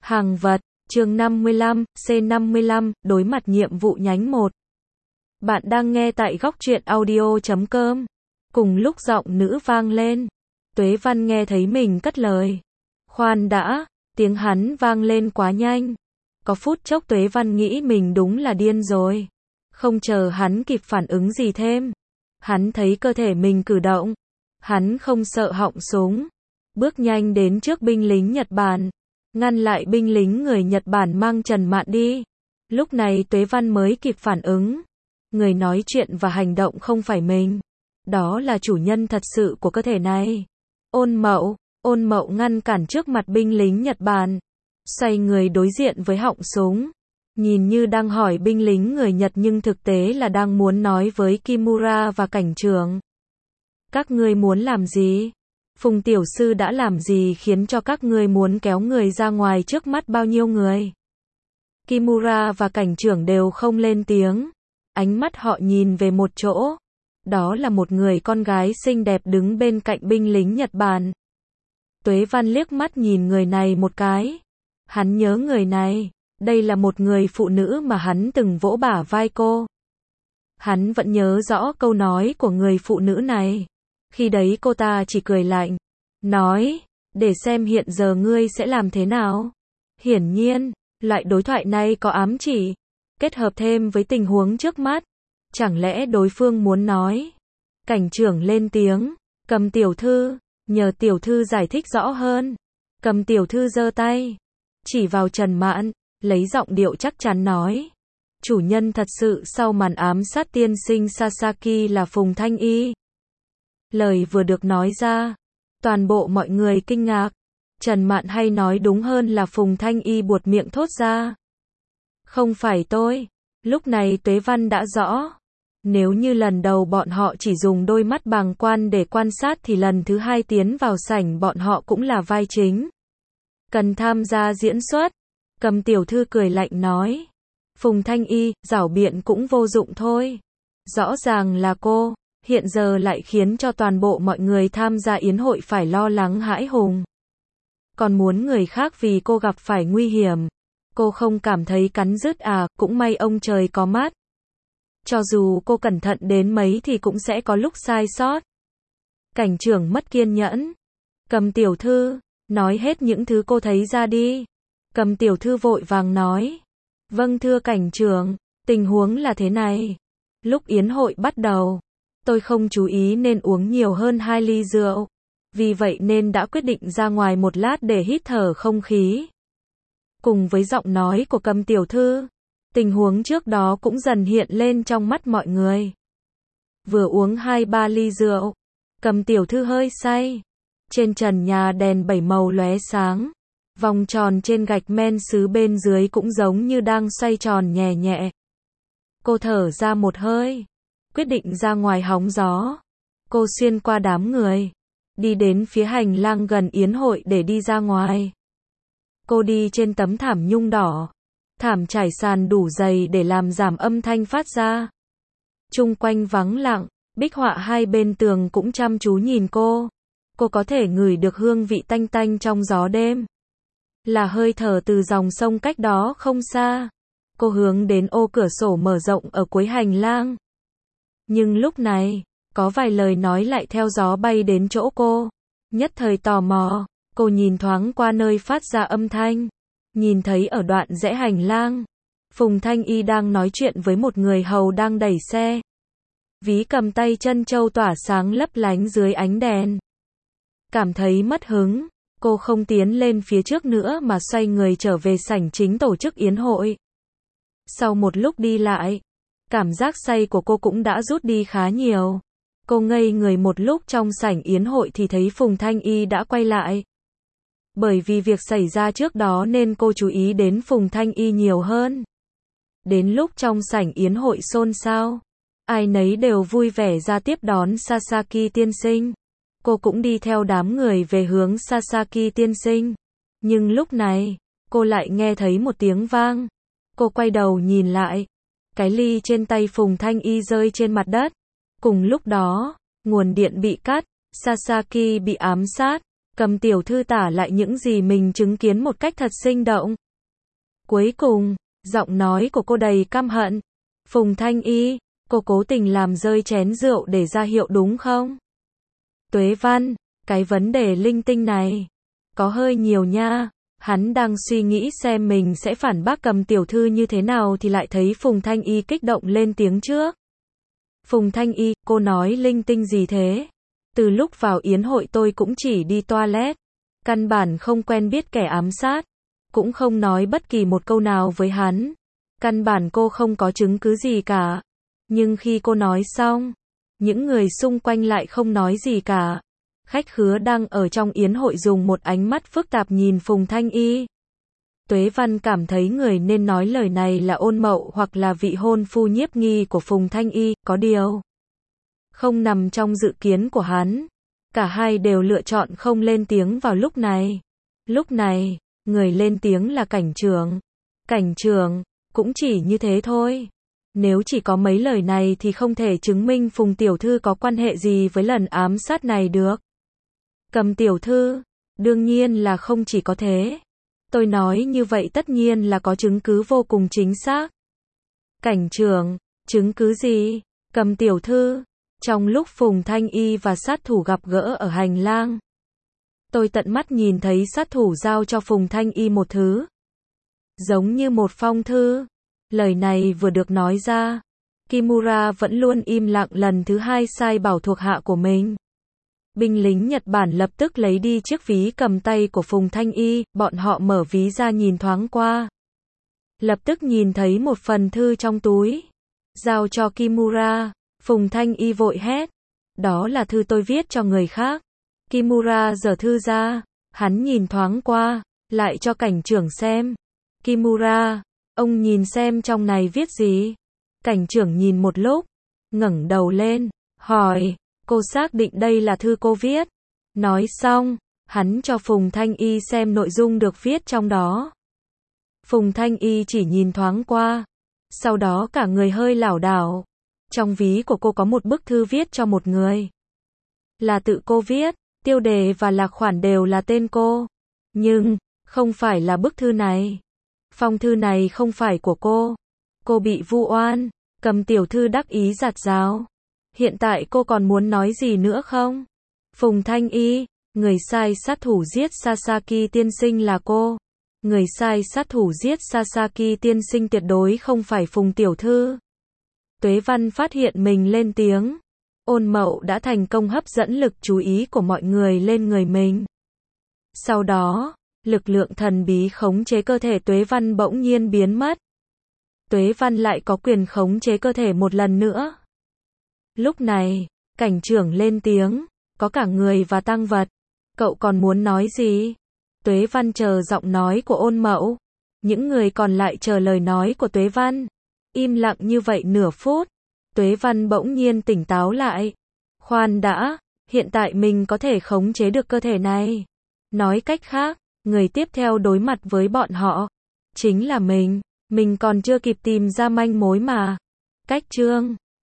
Hàng vật, chương 55, C55, đối mặt nhiệm vụ nhánh 1. Bạn đang nghe tại góc truyện audio.com. Cùng lúc giọng nữ vang lên, Tuế Văn nghe thấy mình cất lời. Khoan đã, tiếng hắn vang lên quá nhanh. Có phút chốc Tuế Văn nghĩ mình đúng là điên rồi. Không chờ hắn kịp phản ứng gì thêm. Hắn thấy cơ thể mình cử động. Hắn không sợ họng súng. Bước nhanh đến trước binh lính Nhật Bản. Ngăn lại binh lính người Nhật Bản mang Trần Mạn đi. Lúc này Tuế Văn mới kịp phản ứng. Người nói chuyện và hành động không phải mình. Đó là chủ nhân thật sự của cơ thể này. Ôn Mậu ngăn cản trước mặt binh lính Nhật Bản. Xoay người đối diện với họng súng. Nhìn như đang hỏi binh lính người Nhật nhưng thực tế là đang muốn nói với Kimura và cảnh trưởng. Các ngươi muốn làm gì? Phùng tiểu sư đã làm gì khiến cho các ngươi muốn kéo người ra ngoài trước mắt bao nhiêu người? Kimura và cảnh trưởng đều không lên tiếng. Ánh mắt họ nhìn về một chỗ. Đó là một người con gái xinh đẹp đứng bên cạnh binh lính Nhật Bản. Tuế Văn liếc mắt nhìn người này một cái. Hắn nhớ người này. Đây là một người phụ nữ mà hắn từng vỗ bả vai cô. Hắn vẫn nhớ rõ câu nói của người phụ nữ này. Khi đấy cô ta chỉ cười lạnh. Nói, để xem hiện giờ ngươi sẽ làm thế nào. Hiển nhiên, loại đối thoại này có ám chỉ. Kết hợp thêm với tình huống trước mắt. Chẳng lẽ đối phương muốn nói. Cảnh trưởng lên tiếng. Cầm tiểu thư. Nhờ tiểu thư giải thích rõ hơn. Cầm tiểu thư giơ tay. Chỉ vào Trần Mạn. Lấy giọng điệu chắc chắn nói. Chủ nhân thật sự sau màn ám sát tiên sinh Sasaki là Phùng Thanh Y. Lời vừa được nói ra. Toàn bộ mọi người kinh ngạc. Trần Mạn hay nói đúng hơn là Phùng Thanh Y buột miệng thốt ra. Không phải tôi. Lúc này Tuế Văn đã rõ. Nếu như lần đầu bọn họ chỉ dùng đôi mắt bàng quan để quan sát thì lần thứ hai tiến vào sảnh bọn họ cũng là vai chính. Cần tham gia diễn xuất. Cầm tiểu thư cười lạnh nói. Phùng Thanh Y, giảo biện cũng vô dụng thôi. Rõ ràng là cô, hiện giờ lại khiến cho toàn bộ mọi người tham gia yến hội phải lo lắng hãi hùng. Còn muốn người khác vì cô gặp phải nguy hiểm. Cô không cảm thấy cắn rứt à, cũng may ông trời có mắt. Cho dù cô cẩn thận đến mấy thì cũng sẽ có lúc sai sót. Cảnh trưởng mất kiên nhẫn. Cầm tiểu thư, nói hết những thứ cô thấy ra đi. Cầm tiểu thư vội vàng nói. Vâng thưa cảnh trưởng, tình huống là thế này. Lúc yến hội bắt đầu, tôi không chú ý nên uống nhiều hơn 2 ly rượu. Vì vậy nên đã quyết định ra ngoài một lát để hít thở không khí. Cùng với giọng nói của Cầm tiểu thư, tình huống trước đó cũng dần hiện lên trong mắt mọi người. Vừa uống 2-3 ly rượu, Cầm tiểu thư hơi say. Trên trần nhà đèn 7 màu lóe sáng. Vòng tròn trên gạch men sứ bên dưới cũng giống như đang xoay tròn nhẹ nhẹ. Cô thở ra một hơi. Quyết định ra ngoài hóng gió. Cô xuyên qua đám người. Đi đến phía hành lang gần yến hội để đi ra ngoài. Cô đi trên tấm thảm nhung đỏ. Thảm trải sàn đủ dày để làm giảm âm thanh phát ra. Chung quanh vắng lặng. Bích họa hai bên tường cũng chăm chú nhìn cô. Cô có thể ngửi được hương vị tanh tanh trong gió đêm. Là hơi thở từ dòng sông cách đó không xa. Cô hướng đến ô cửa sổ mở rộng ở cuối hành lang. Nhưng lúc này, có vài lời nói lại theo gió bay đến chỗ cô. Nhất thời tò mò, cô nhìn thoáng qua nơi phát ra âm thanh. Nhìn thấy ở đoạn rẽ hành lang, Phùng Thanh Y đang nói chuyện với một người hầu đang đẩy xe. Ví cầm tay chân châu tỏa sáng lấp lánh dưới ánh đèn. Cảm thấy mất hứng. Cô không tiến lên phía trước nữa mà xoay người trở về sảnh chính tổ chức yến hội. Sau một lúc đi lại, cảm giác say của cô cũng đã rút đi khá nhiều. Cô ngây người một lúc trong sảnh yến hội thì thấy Phùng Thanh Y đã quay lại. Bởi vì việc xảy ra trước đó nên cô chú ý đến Phùng Thanh Y nhiều hơn. Đến lúc trong sảnh yến hội xôn xao, ai nấy đều vui vẻ ra tiếp đón Sasaki tiên sinh. Cô cũng đi theo đám người về hướng Sasaki tiên sinh. Nhưng lúc này, cô lại nghe thấy một tiếng vang. Cô quay đầu nhìn lại. Cái ly trên tay Phùng Thanh Y rơi trên mặt đất. Cùng lúc đó, nguồn điện bị cắt, Sasaki bị ám sát. Cầm tiểu thư tả lại những gì mình chứng kiến một cách thật sinh động. Cuối cùng, giọng nói của cô đầy căm hận. Phùng Thanh Y, cô cố tình làm rơi chén rượu để ra hiệu đúng không? Tuế Văn, cái vấn đề linh tinh này có hơi nhiều nha. Hắn đang suy nghĩ xem mình sẽ phản bác Cầm tiểu thư như thế nào thì lại thấy Phùng Thanh Y kích động lên tiếng trước. Phùng Thanh Y, cô nói linh tinh gì thế? Từ lúc vào yến hội tôi cũng chỉ đi toilet, căn bản không quen biết kẻ ám sát, cũng không nói bất kỳ một câu nào với hắn. Căn bản cô không có chứng cứ gì cả. Nhưng khi cô nói xong, những người xung quanh lại không nói gì cả. Khách khứa đang ở trong yến hội dùng một ánh mắt phức tạp nhìn Phùng Thanh Y. Tuế Văn cảm thấy người nên nói lời này là Ôn Mậu hoặc là vị hôn phu nhiếp nghi của Phùng Thanh Y, có điều không nằm trong dự kiến của hắn. Cả hai đều lựa chọn không lên tiếng vào lúc này. Lúc này, người lên tiếng là cảnh trưởng. Cảnh trưởng, cũng chỉ như thế thôi. Nếu chỉ có mấy lời này thì không thể chứng minh Phùng tiểu thư có quan hệ gì với lần ám sát này được. Cầm tiểu thư, đương nhiên là không chỉ có thế. Tôi nói như vậy tất nhiên là có chứng cứ vô cùng chính xác. Cảnh trưởng, chứng cứ gì? Cầm tiểu thư, trong lúc Phùng Thanh Y và sát thủ gặp gỡ ở hành lang, tôi tận mắt nhìn thấy sát thủ giao cho Phùng Thanh Y một thứ giống như một phong thư. Lời này vừa được nói ra, Kimura vẫn luôn im lặng, lần thứ hai sai bảo thuộc hạ của mình. Binh lính Nhật Bản lập tức lấy đi chiếc ví cầm tay của Phùng Thanh Y, bọn họ mở ví ra nhìn thoáng qua. Lập tức nhìn thấy một phần thư trong túi. Giao cho Kimura, Phùng Thanh Y vội hét. Đó là thư tôi viết cho người khác. Kimura giở thư ra, hắn nhìn thoáng qua, lại cho cảnh trưởng xem. Kimura, ông nhìn xem trong này viết gì. Cảnh trưởng nhìn một lúc, ngẩng đầu lên, hỏi, cô xác định đây là thư cô viết? Nói xong, hắn cho Phùng Thanh Y xem nội dung được viết trong đó. Phùng Thanh Y chỉ nhìn thoáng qua, sau đó cả người hơi lảo đảo. Trong ví của cô có một bức thư viết cho một người. Là tự cô viết, tiêu đề và lạc khoản đều là tên cô. Nhưng, không phải là bức thư này. Phong thư này không phải của cô. Cô bị vu oan. Cầm tiểu thư đắc ý giặt rào. Hiện tại cô còn muốn nói gì nữa không? Phùng Thanh Y, người sai sát thủ giết Sasaki tiên sinh là cô. Người sai sát thủ giết Sasaki tiên sinh tuyệt đối không phải Phùng tiểu thư. Tuế Văn phát hiện mình lên tiếng. Ôn Mậu đã thành công hấp dẫn lực chú ý của mọi người lên người mình. Sau đó, lực lượng thần bí khống chế cơ thể Tuế Văn bỗng nhiên biến mất. Tuế Văn lại có quyền khống chế cơ thể một lần nữa. Lúc này, cảnh trưởng lên tiếng, có cả người và tang vật. Cậu còn muốn nói gì? Tuế Văn chờ giọng nói của Ôn Mậu. Những người còn lại chờ lời nói của Tuế Văn. Im lặng như vậy nửa phút. Tuế Văn bỗng nhiên tỉnh táo lại. Khoan đã, hiện tại mình có thể khống chế được cơ thể này. Nói cách khác, người tiếp theo đối mặt với bọn họ chính là mình. Mình còn chưa kịp tìm ra manh mối mà. Cách chương